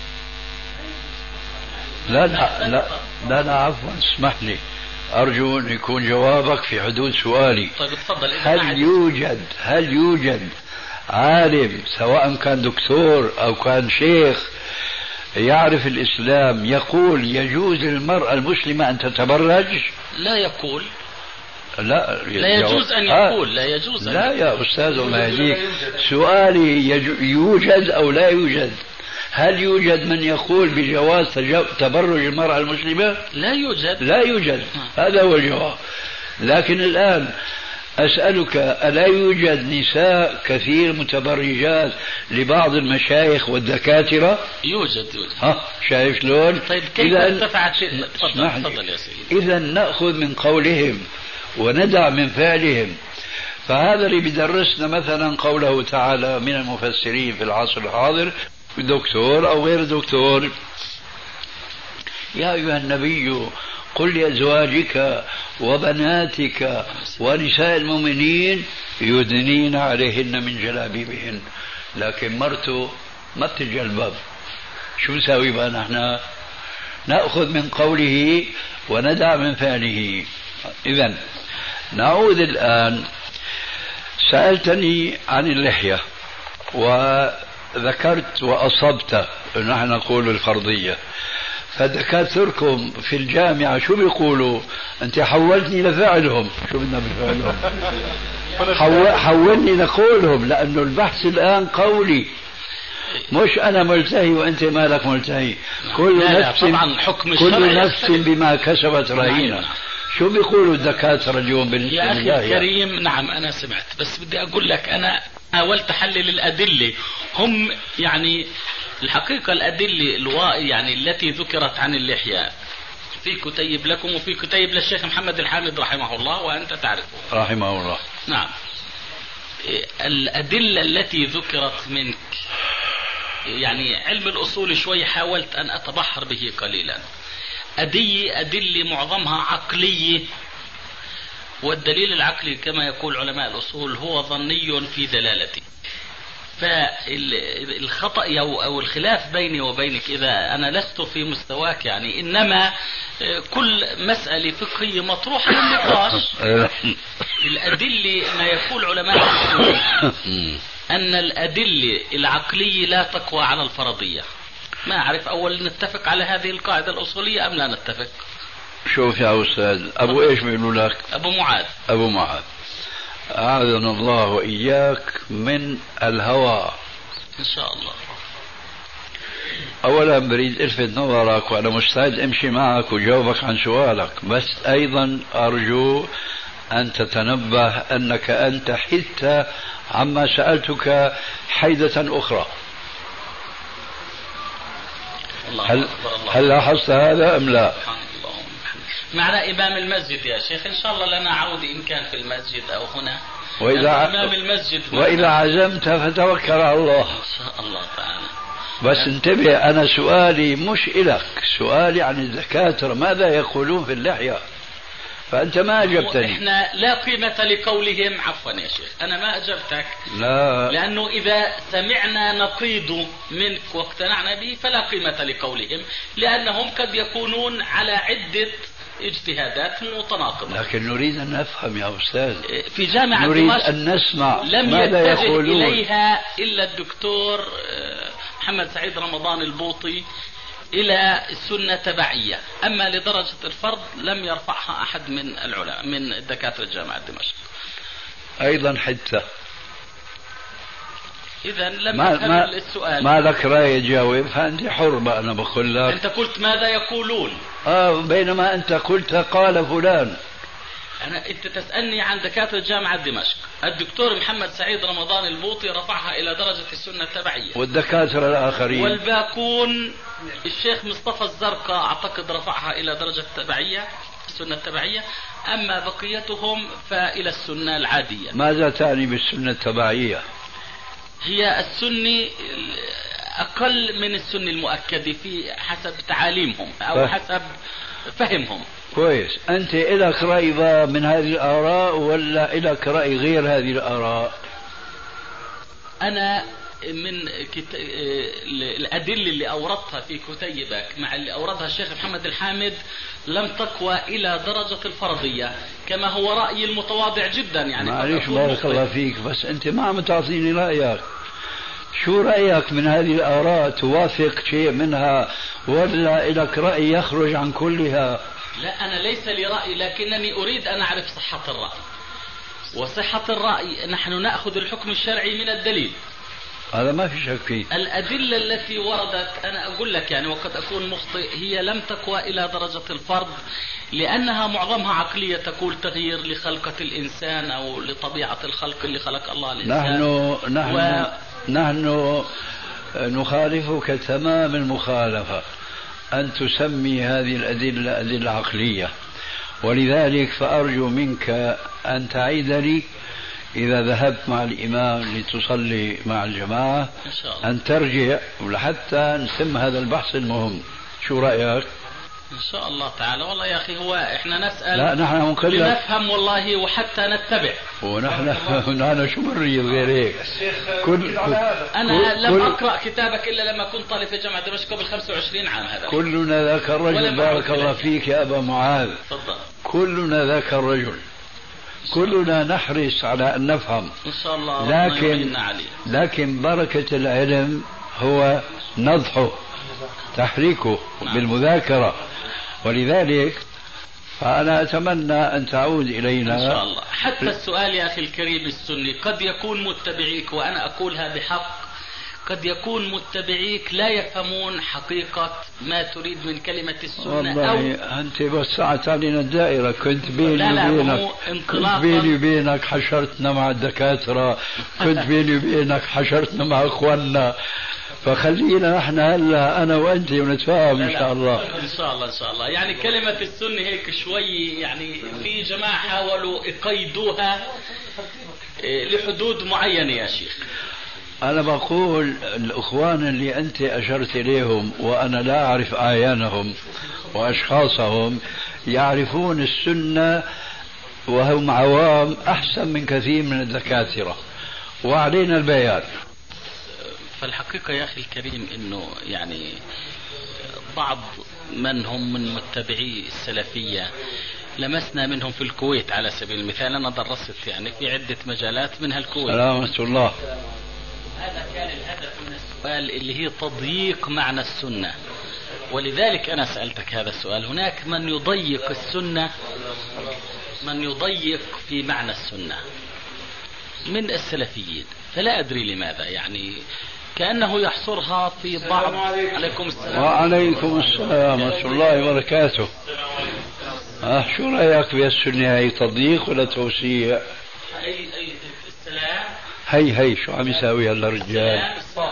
لا عفوا، اسمح لي، أرجو أن يكون جوابك في حدود سؤالي. طيب تفضل. هل يوجد عالم سواء كان دكتور أو كان شيخ يعرف الإسلام يقول يجوز للمرأة المسلمة أن تتبرج؟ لا يقول. لا يجوز أن يقول لا يجوز. لا يا أستاذ الله يهديك، سؤالي يوجد أو لا يوجد؟ هل يوجد من يقول بجواز تبرج المرأة المسلمة؟ لا يوجد. لا يوجد. هذا هو الجواب. لكن الآن أسألك، ألا يوجد نساء كثير متبرجات لبعض المشايخ والدكاترة؟ يوجد. شايف شلون؟ طيب كيف ارتفعت شيء؟ تفضل يا سيدي. إذا نأخذ من قولهم وندع من فعلهم. فهذا اللي بدرسنا مثلا قوله تعالى من المفسرين في العصر الحاضر، دكتور أو غير دكتور: يا أيها النبي قل لأزواجك وبناتك ونساء المؤمنين يدنين عليهن من جلابيبهن. لكن مرته ما بتتجلبب، شو نساوي بقى نحن؟ نأخذ من قوله وندع من فعله. إذن نعود الآن. سألتني عن اللحية وذكرت وأصبت نحن نقول الفرضية، فدكاتركم في الجامعة شو بيقولوا؟ أنت حولتني لفعلهم. شو بدنا بفعلهم؟ حولني لقولهم، لأنه البحث الآن قولي، مش أنا ملتهي وأنت مالك ملتهي. كل نفس بما كسبت رهينة. شو بيقولوا الدكاترة اليوم بالنسبة يا أخي الكريم؟ نعم أنا سمعت، بس بدي أقول لك أنا حاولت أحلل الأدلة. هم يعني الحقيقة الأدلة يعني التي ذكرت عن اللحية في كتيب لكم وفي كتيب للشيخ محمد الحامد رحمه الله وأنت تعرفه رحمه الله. نعم. الأدلة التي ذكرت منك، يعني علم الأصول شوي حاولت أن أتبحر به قليلا. أدلة معظمها عقلية، والدليل العقلي كما يقول علماء الأصول هو ظني في دلالته. فالخطأ أو الخلاف بيني وبينك إذا أنا لست في مستواك، يعني إنما كل مسألة فقهية مطروحة للنقاش. الأدلة ما يقول علماء الأصول أن الأدلة العقلية لا تقوى على الفرضية. ما أعرف أول نتفق على هذه القاعدة الأصولية أم لا نتفق؟ شوف يا أستاذ، أبو إيش بيقولوا لك؟ أبو معاذ. أبو معاذ، أعاذنا الله وإياك من الهوى إن شاء الله. أولا بريد ألفت نظرك، وأنا مستعد أمشي معك وجاوبك عن سؤالك، بس أيضا أرجو أن تتنبه أنك أنت حدت عما سألتك حيدة أخرى. هل لاحظت هذا أم لا؟ معنا إمام المسجد يا شيخ، إن شاء الله لنا عودة إن كان في المسجد أو هنا. وإذا عزمت فتوكل على الله إن شاء الله تعالى. بس انتبه، أنا سؤالي مش إلك، سؤالي عن الدكاترة ماذا يقولون في اللحية، فأنت ما أجبتني. إحنا لا قيمة لقولهم. عفوا يا شيخ أنا ما أجبتك، لا، لأنه إذا سمعنا نقيض منك واقتنعنا به فلا قيمة لقولهم، لأنهم قد يكونون على عدة اجتهادات متناقضة. لكن نريد أن نفهم يا أستاذ، في جامعة نريد أن نسمع لم ماذا يتجه يقولون إليها إلا الدكتور محمد سعيد رمضان البوطي إلى السنة تبعية، أما لدرجة الفرض لم يرفعها أحد من العلماء من دكاترة جامعة دمشق. أيضا حتى إذا لم أفهم السؤال. ما لك رأي تجاوب، فأنت حر بقى. أنا بقول لك أنت قلت ماذا يقولون، بينما أنت قلت قال فلان. أنت تسألني عن دكاترة جامعة دمشق. الدكتور محمد سعيد رمضان البوطي رفعها إلى درجة السنة التبعية، والدكاترة الآخرين والباقون الشيخ مصطفى الزرقاء أعتقد رفعها إلى درجة التبعية السنة التبعية، أما بقيتهم فإلى السنة العادية. ماذا تعني بالسنة التبعية؟ هي السنة أقل من السنة المؤكدة في حسب تعاليمهم أو حسب فهمهم. كويس. أنت إلك رأي من هذه الآراء ولا إلك رأي غير هذه الآراء؟ أنا من الأدلة اللي أوردتها في كتيبك مع اللي أوردها الشيخ محمد الحامد لم تقوى إلى درجة الفرضية، كما هو رأيي المتواضع جدا. يعني معليش بارك الله فيك، بس أنت ما عم تعطيني رأيك. شو رأيك من هذه الآراء؟ توافق شيء منها ولا لك رأي يخرج عن كلها؟ لا، أنا ليس لي رأي، لكنني أريد أن أعرف صحة الرأي. وصحة الرأي نحن نأخذ الحكم الشرعي من الدليل. هذا ما في شك فيه. الأدلة التي وردت أنا أقول لك يعني وقد أكون مخطئ، هي لم تقوى إلى درجة الفرض، لأنها معظمها عقلية تقول تغيير لخلقة الإنسان أو لطبيعة الخلق اللي خلق الله الإنسان. نحن نخالفك تمام المخالفة أن تسمي هذه الأدلة أدلة عقلية، ولذلك فأرجو منك أن تعيد لي إذا ذهبت مع الإمام لتصلي مع الجماعة إن شاء الله. أن ترجع لحتى نتم هذا البحث المهم. شو رأيك؟ إن شاء الله تعالى. والله يا أخي هو إحنا نسأل لا نحن لنفهم والله وحتى نتبع، ونحن شو بنريد غير هيك. أنا لم أقرأ كتابك إلا لما كنت طالب في جامعة دمشق قبل 25 عام. هذا كلنا ذاك الرجل. بارك الله فيك يا أبا معاذ. تفضل. كلنا ذاك الرجل، كلنا نحرص على أن نفهم إن شاء الله. لكن بركة العلم هو نضحه تحريكه بالمذاكرة، ولذلك فأنا أتمنى أن تعود إلينا إن شاء الله. حتى السؤال يا أخي الكريم السني قد يكون متبعيك، وأنا أقولها بحق، قد يكون متبعيك لا يفهمون حقيقة ما تريد من كلمة السنة. والله أو أنت وسعت علينا الدائرة. كنت بيني وبينك حشرتنا مع الدكاترة، كنت بيني وبينك حشرتنا مع أخواننا، فخلينا نحن هلا أنا وأنت ونتفاهم إن شاء الله. إن شاء الله إن شاء الله. يعني كلمة السنة هيك شوي يعني في جماعة حاولوا يقيدوها لحدود معينة يا شيخ. أنا بقول الأخوان اللي أنت أشرت إليهم وأنا لا أعرف أعيانهم وأشخاصهم يعرفون السنة وهم عوام أحسن من كثير من الدكاترة، وعلينا البيان. فالحقيقة يا أخي الكريم أنه يعني بعض من هم من متبعي السلفية لمسنا منهم في الكويت على سبيل المثال. أنا درست يعني في عدة مجالات منها الكويت. سلامة الله. هذا كان الهدف من السؤال اللي هي تضييق معنى السنة، ولذلك أنا سألتك هذا السؤال. هناك من يضيق السنة، من يضيق في معنى السنة من السلفيين، فلا أدري لماذا، يعني كأنه يحصرها في بعض. عليكم السلام. وعليكم السلام ورحمة الله وبركاته. شو رأيك بالسنة؟ هي تضييق ولا توسيع؟ السلام. هي شو عم يساوي هلا الرجال؟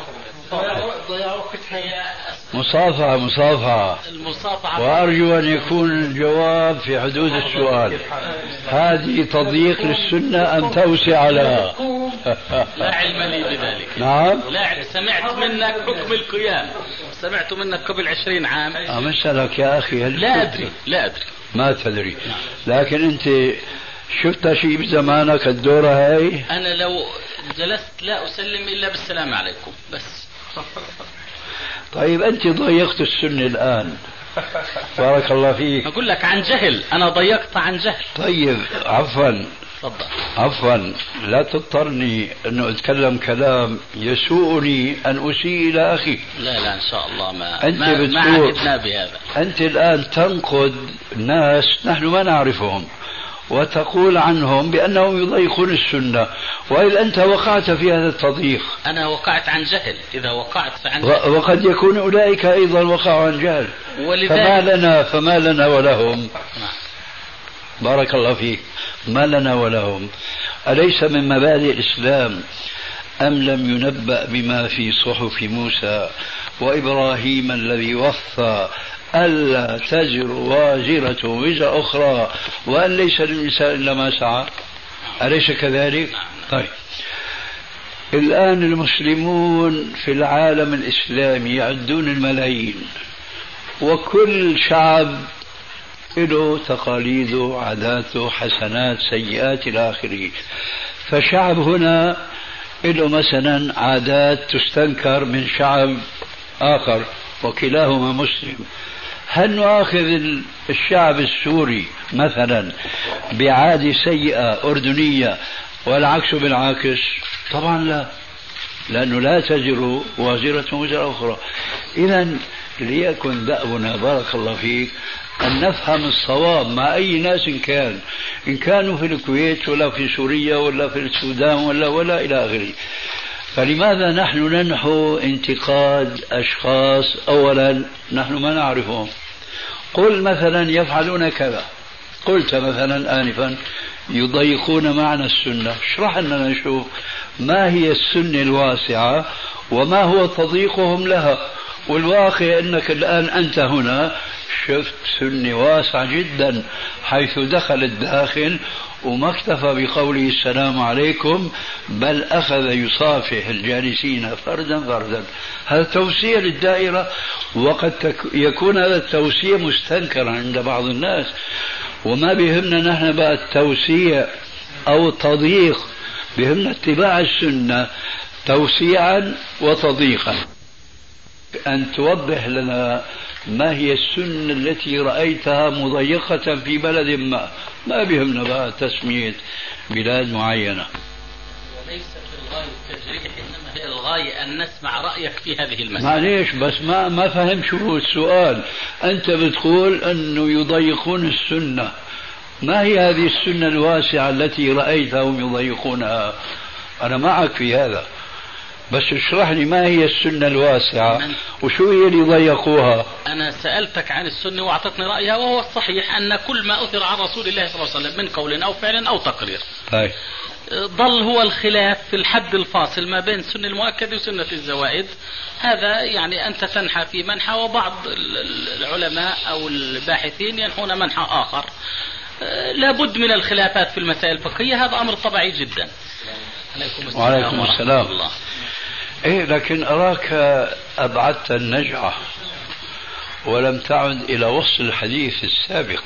مصافحة. وأرجو أن يكون الجواب في حدود السؤال. هذه تضييق للسنة أم توسع لها؟ لا علم لي بذلك. نعم. لا سمعت منك حكم القيام، سمعت منك قبل 20 عام. أسألك يا أخي. لا أدري ما تدري. لكن أنت شفت شيء بزمانك الدورة هاي؟ أنا لو جلست لا أسلم إلا بالسلام عليكم بس. طيب أنت ضيقت السنة الآن. بارك الله فيك. أقول لك عن جهل، أنا ضيقت عن جهل. طيب عفوا. تفضل. عفوا، لا تضطرني أنه أتكلم كلام يسوءني أن أسيء إلى أخي. لا إن شاء الله ما عهدنا بهذا. أنت الآن تنقد ناس نحن ما نعرفهم وتقول عنهم بأنهم يضيقون السنة، وإذا أنت وقعت في هذا التضييق. أنا وقعت عن جهل. إذا وقعت فعن جهل. وقد يكون أولئك أيضا وقعوا عن جهل. فما لنا ولهم. بارك الله فيك. ما لنا ولهم. أليس من مبادئ الإسلام أم لم ينبأ بما في صحف موسى وإبراهيم الذي وفى ألا تزر وازرة وزر أخرى وأن ليس للإنسان إلا ما سعى؟ أليس كذلك؟ طيب، الآن المسلمون في العالم الإسلامي يعدون الملايين، وكل شعب له تقاليده، عاداته، حسنات، سيئات إلى آخره. فشعب هنا له مثلا عادات تستنكر من شعب آخر وكلاهما مسلم. هل نؤاخذ الشعب السوري مثلا بعادة سيئة أردنية والعكس بالعكس؟ طبعا لا، لأنه لا تزر وازرة وزر أخرى. إذا ليكن دأبنا بارك الله فيك أن نفهم الصواب مع أي ناس كان، إن كانوا في الكويت ولا في سوريا ولا في السودان ولا إلى آخره. فلماذا نحن ننحو انتقاد أشخاص أولا نحن ما نعرفهم؟ قل مثلا يفعلون كذا، قلت مثلا آنفا يضيقون معنى السنة، اشرح لنا نشوف ما هي السنة الواسعة وما هو تضييقهم لها. والواقع أنك الآن أنت هنا شفت سنة واسعة جدا حيث دخل الداخل وما اكتفى بقوله السلام عليكم، بل أخذ يصافح الجالسين فردا فردا. هذا توسيع للدائرة، وقد يكون هذا التوسيع مستنكرا عند بعض الناس، وما بهمنا نحن بقى التوسيع أو التضييق، بهمنا اتباع السنة توسيعا وتضييقا. أن توضح لنا ما هي السنة التي رأيتها مضيقة في بلد ما بهمنا بقى تسمية بلاد معينة. وليست الغاية التجريح، إنما هي الغاية أن نسمع رأيك في هذه المسألة. معليش بس ما فهم شو هو السؤال. أنت بتقول أنه يضيقون السنة، ما هي هذه السنة الواسعة التي رأيتهم يضيقونها؟ أنا معك في هذا، بس اشرح لي ما هي السنة الواسعة وشو هي اللي ضيقوها. أنا سألتك عن السنة وأعطتني رأيها، وهو الصحيح أن كل ما أثر عن رسول الله صلى الله عليه وسلم من قول أو فعل أو تقرير ظل هو الخلاف في الحد الفاصل ما بين السنة المؤكدة وسنة الزوائد. هذا يعني أنت تنحى في منحى، وبعض العلماء أو الباحثين ينحون منحى آخر. لابد من الخلافات في المسائل الفقهية، هذا أمر طبيعي جدا. وعليكم السلام. إيه، لكن أراك أبعدت النجعة ولم تعد إلى وصف الحديث السابق.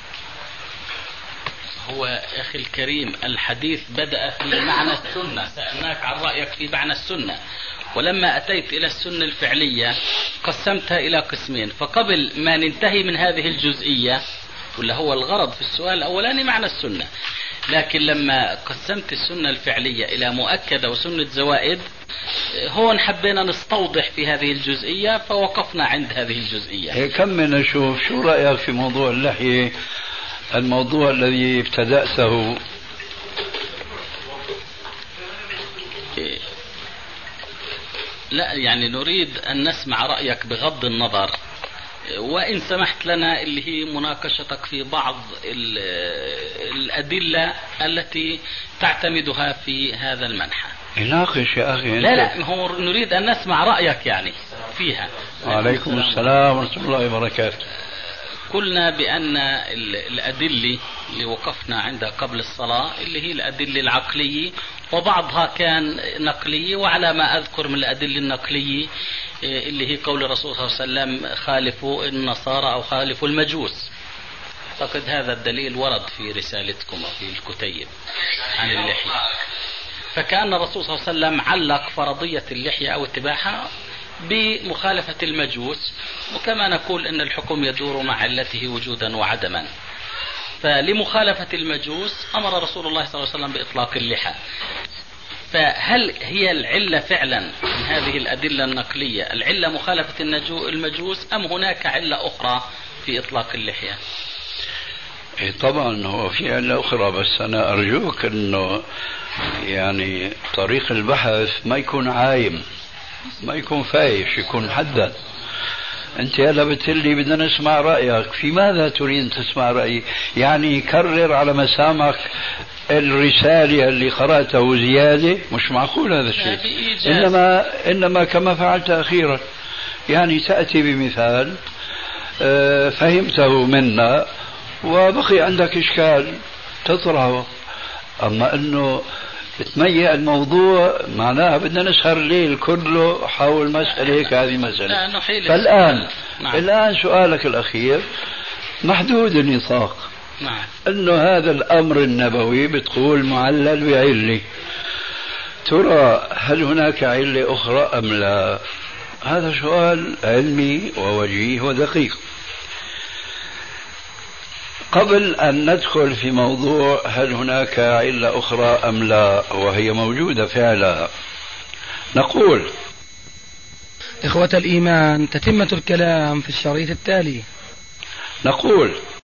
هو أخي الكريم الحديث بدأ في معنى السنة، سألناك عن رأيك في معنى السنة، ولما أتيت إلى السنة الفعلية قسمتها إلى قسمين. فقبل ما ننتهي من هذه الجزئية، ولا هو الغرض في السؤال الأولاني معنى السنة، لكن لما قسمت السنة الفعلية إلى مؤكدة وسنة زوائد، هون حبينا نستوضح في هذه الجزئية فوقفنا عند هذه الجزئية. كم نشوف شو رأيك في موضوع اللحية، الموضوع الذي ابتدأته. لا يعني نريد أن نسمع رأيك بغض النظر، وإن سمحت لنا اللي هي مناقشتك في بعض الأدلة التي تعتمدها في هذا المنحى. ناقش يا أخي. لا هو نريد أن نسمع رأيك يعني فيها. وعليكم السلام ورحمة الله وبركاته. قلنا بأن الأدلة اللي وقفنا عندها قبل الصلاة اللي هي الأدلة العقلية، وبعضها كان نقلية، وعلى ما أذكر من الأدلة النقلية اللي هي قول الرسول صلى الله عليه وسلم خالفوا النصارى أو خالفوا المجوس. أعتقد هذا الدليل ورد في رسالتكم أو في الكتيب عن اللحية. فكأن الرسول صلى الله عليه وسلم علق فرضية اللحية أو اتباعها بمخالفة المجوس، وكما نقول أن الحكم يدور مع علته وجودا وعدما. فلمخالفة المجوس أمر رسول الله صلى الله عليه وسلم بإطلاق اللحى. فهل هي العلة فعلا من هذه الأدلة النقلية العلة مخالفة المجوس، أم هناك علة أخرى في إطلاق اللحية؟ طبعا هو في علة أخرى، بس أنا أرجوك أنه يعني طريق البحث ما يكون عايم، ما يكون فايش، يكون محدد. أنت هلا بتقلي بدنا نسمع رأيك، في ماذا تريد تسمع رأيي؟ يعني كرر على مسامعك الرسالة اللي قرأته زيادة، مش معقول هذا الشيء. إنما كما فعلت أخيرا، يعني تأتي بمثال فهمته منا وبقي عندك إشكال تطرحه، أما أنه تميع الموضوع معناها بدنا نسهر الليل كله حول مسألة هيك. هذه مسألة. فالآن الآن سؤالك الأخير محدود النطاق. أنه هذا الأمر النبوي بتقول معلل بعلة، ترى هل هناك علة أخرى أم لا؟ هذا سؤال علمي ووجيه ودقيق. قبل أن ندخل في موضوع هل هناك علة أخرى أم لا، وهي موجودة فعلا، نقول إخوة الإيمان، تتمة الكلام في الشريط التالي. نقول